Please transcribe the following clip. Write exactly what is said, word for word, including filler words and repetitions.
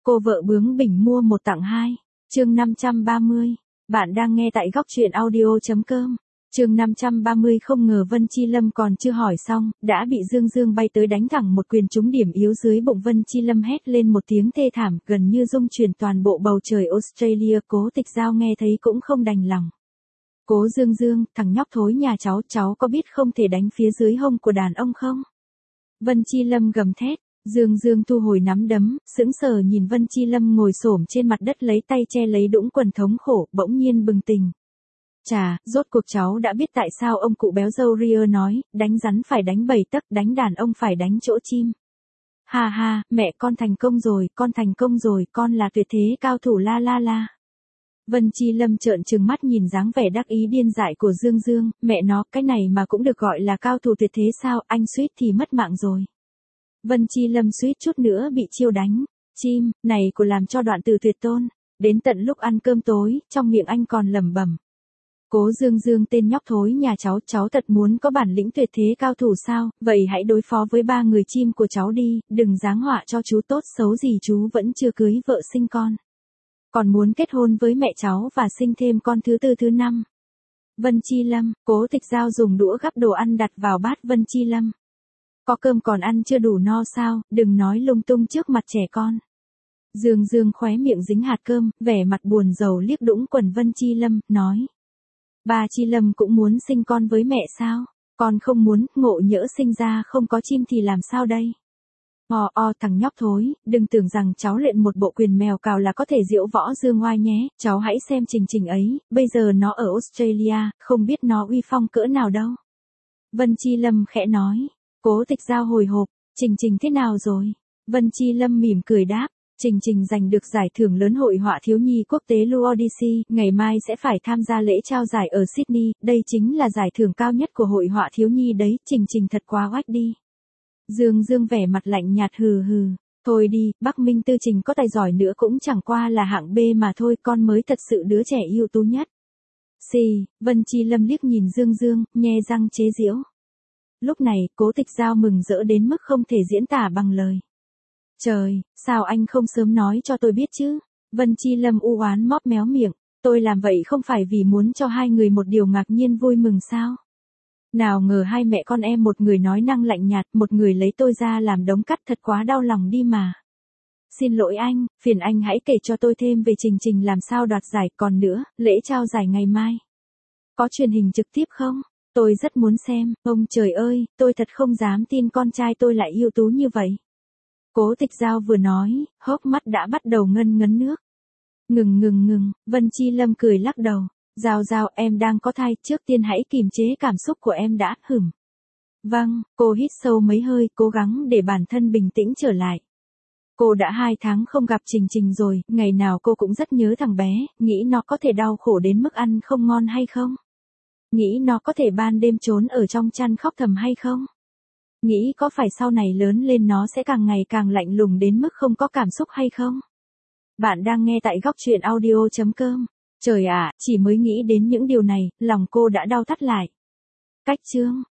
Cô vợ bướng bỉnh mua một tặng hai. Chương năm trăm ba mươi. Bạn đang nghe tại góc truyện audio chấm com. Chương năm trăm ba mươi. Không ngờ Vân Chi Lâm còn chưa hỏi xong, đã bị Dương Dương bay tới đánh thẳng một quyền trúng điểm yếu dưới bụng. Vân Chi Lâm hét lên một tiếng thê thảm, gần như rung chuyển toàn bộ bầu trời Australia. Cố Tịch Giao nghe thấy cũng không đành lòng. Cố Dương Dương, thằng nhóc thối nhà cháu, cháu có biết không thể đánh phía dưới hông của đàn ông không? Vân Chi Lâm gầm thét. Dương Dương thu hồi nắm đấm, sững sờ nhìn Vân Chi Lâm ngồi xổm trên mặt đất lấy tay che lấy đũng quần thống khổ, bỗng nhiên bừng tỉnh. Chà, rốt cuộc cháu đã biết tại sao ông cụ béo râu ria nói, đánh rắn phải đánh bảy tấc, đánh đàn ông phải đánh chỗ chim. Ha ha, mẹ con thành công rồi, con thành công rồi, con là tuyệt thế cao thủ la la la. Vân Chi Lâm trợn trừng mắt nhìn dáng vẻ đắc ý điên dại của Dương Dương, mẹ nó, cái này mà cũng được gọi là cao thủ tuyệt thế sao, anh suýt thì mất mạng rồi. Vân Chi Lâm suýt chút nữa bị chiêu đánh. Chim, này của làm cho đoạn từ tuyệt tôn. Đến tận lúc ăn cơm tối, trong miệng anh còn lẩm bẩm. Cố Dương Dương tên nhóc thối nhà cháu, cháu thật muốn có bản lĩnh tuyệt thế cao thủ sao, vậy hãy đối phó với ba người chim của cháu đi, đừng giáng họa cho chú, tốt xấu gì chú vẫn chưa cưới vợ sinh con. Còn muốn kết hôn với mẹ cháu và sinh thêm con thứ tư thứ năm. Vân Chi Lâm, Cố Tịch Giao dùng đũa gắp đồ ăn đặt vào bát Vân Chi Lâm. Có cơm còn ăn chưa đủ no sao, đừng nói lung tung trước mặt trẻ con. Dương Dương khóe miệng dính hạt cơm, vẻ mặt buồn rầu liếc đũng quần Vân Chi Lâm, nói. Bà Chi Lâm cũng muốn sinh con với mẹ sao? Con không muốn, ngộ nhỡ sinh ra không có chim thì làm sao đây? O o thằng nhóc thối, đừng tưởng rằng cháu luyện một bộ quyền mèo cào là có thể diễu võ dương oai nhé, cháu hãy xem Trình Trình ấy, bây giờ nó ở Australia, không biết nó uy phong cỡ nào đâu. Vân Chi Lâm khẽ nói. Cố Tịch Giao hồi hộp, Trình Trình thế nào rồi? Vân Chi Lâm mỉm cười đáp, Trình Trình giành được giải thưởng lớn hội họa thiếu nhi quốc tế Lua Odyssey, ngày mai sẽ phải tham gia lễ trao giải ở Sydney, đây chính là giải thưởng cao nhất của hội họa thiếu nhi đấy, Trình Trình thật quá oách đi. Dương Dương vẻ mặt lạnh nhạt hừ hừ, thôi đi, Bắc Minh Tư Trình có tài giỏi nữa cũng chẳng qua là hạng B mà thôi, con mới thật sự đứa trẻ ưu tú nhất. Xì, Vân Chi Lâm liếc nhìn Dương Dương, nhe răng chế giễu. Lúc này, Cố Tịch Giao mừng rỡ đến mức không thể diễn tả bằng lời. Trời, sao anh không sớm nói cho tôi biết chứ? Vân Chi Lâm u oán móp méo miệng, tôi làm vậy không phải vì muốn cho hai người một điều ngạc nhiên vui mừng sao? Nào ngờ hai mẹ con em một người nói năng lạnh nhạt, một người lấy tôi ra làm đống cắt, thật quá đau lòng đi mà. Xin lỗi anh, phiền anh hãy kể cho tôi thêm về Trình Trình làm sao đoạt giải, còn nữa, lễ trao giải ngày mai. Có truyền hình trực tiếp không? Tôi rất muốn xem, ông trời ơi, tôi thật không dám tin con trai tôi lại ưu tú như vậy. Cố Tịch Giao vừa nói, hốc mắt đã bắt đầu ngân ngấn nước. Ngừng ngừng ngừng, Vân Chi Lâm cười lắc đầu. Giao Giao, em đang có thai, trước tiên hãy kìm chế cảm xúc của em đã, hửm. Vâng, cô hít sâu mấy hơi, cố gắng để bản thân bình tĩnh trở lại. Cô đã hai tháng không gặp Trình Trình rồi, ngày nào cô cũng rất nhớ thằng bé, nghĩ nó có thể đau khổ đến mức ăn không ngon hay không? Nghĩ nó có thể ban đêm trốn ở trong chăn khóc thầm hay không? Nghĩ có phải sau này lớn lên nó sẽ càng ngày càng lạnh lùng đến mức không có cảm xúc hay không? Bạn đang nghe tại góc truyện audio chấm com. Trời ạ, chỉ mới nghĩ đến những điều này, lòng cô đã đau thắt lại. Cách chương.